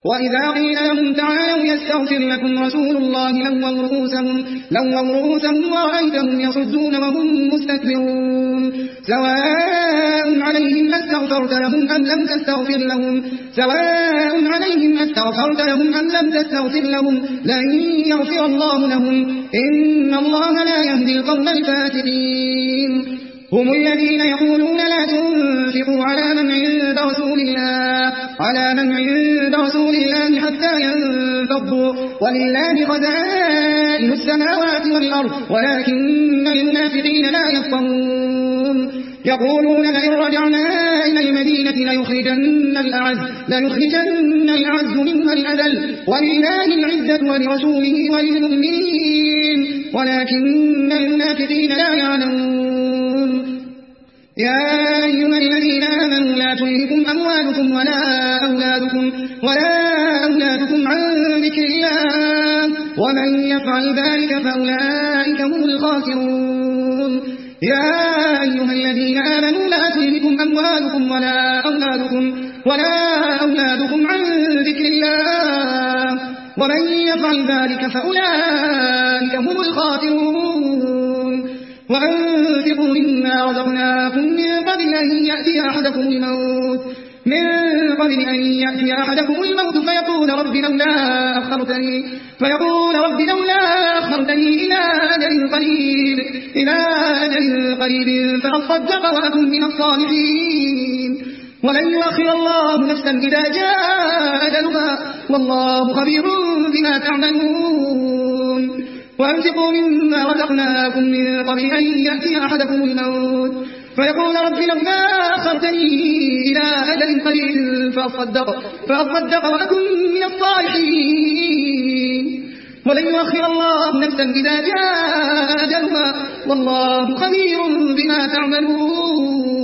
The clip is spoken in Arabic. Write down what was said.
وإذا قيل لهم تعالوا يستغفر لكم رسول الله لووا رؤوسهم ورأيتهم يصدون وهم مستكبرون سواء عليهم أستغفرت لهم أم لم تستغفر لهم لن يغفر الله لهم إن الله لا يهدي القوم الفاسقين هم الذين يقولون لا تنفقوا على من عند رسول الله حتى ينفضوا ولله خزائن السماوات والأرض ولكن المنافقين لا يفقهون يقولون لئن رجعنا إلى المدينة ليخرجن الأعز منها الأذل ولله العزة ولرسوله وللمؤمنين ولكن المنافقين لا يعلمون يا أيها الذين آمنوا لا تلهكم أموالكم ولا أولادكم عن ذكر الله ومن يفعل ذلك فأولئك هم الخاسرون يا أيها الذين آمنوا لا تلهكم أموالكم ولا أولادكم عن ذكر الله ومن يفعل ذلك فأولئك هم الخاسرون وأنفقوا مما رزقناكم من قبل أن يأتي أحدكم الموت فيقول رب لولا أخرتني إلى أجل قريب فأصدق وأكن من الصالحين ولن يؤخر الله نفسا إذا جاء أجلها والله خبير بما تعملون وأنفقوا مما رزقناكم من قبل أن يأتي أحدكم الموت فيقول رب لولا أخرتني إلى أجل قريب فأصدق وأكن من الصالحين ولن يؤخر الله نفسا إذا جاء أجلها والله خبير بما تعملون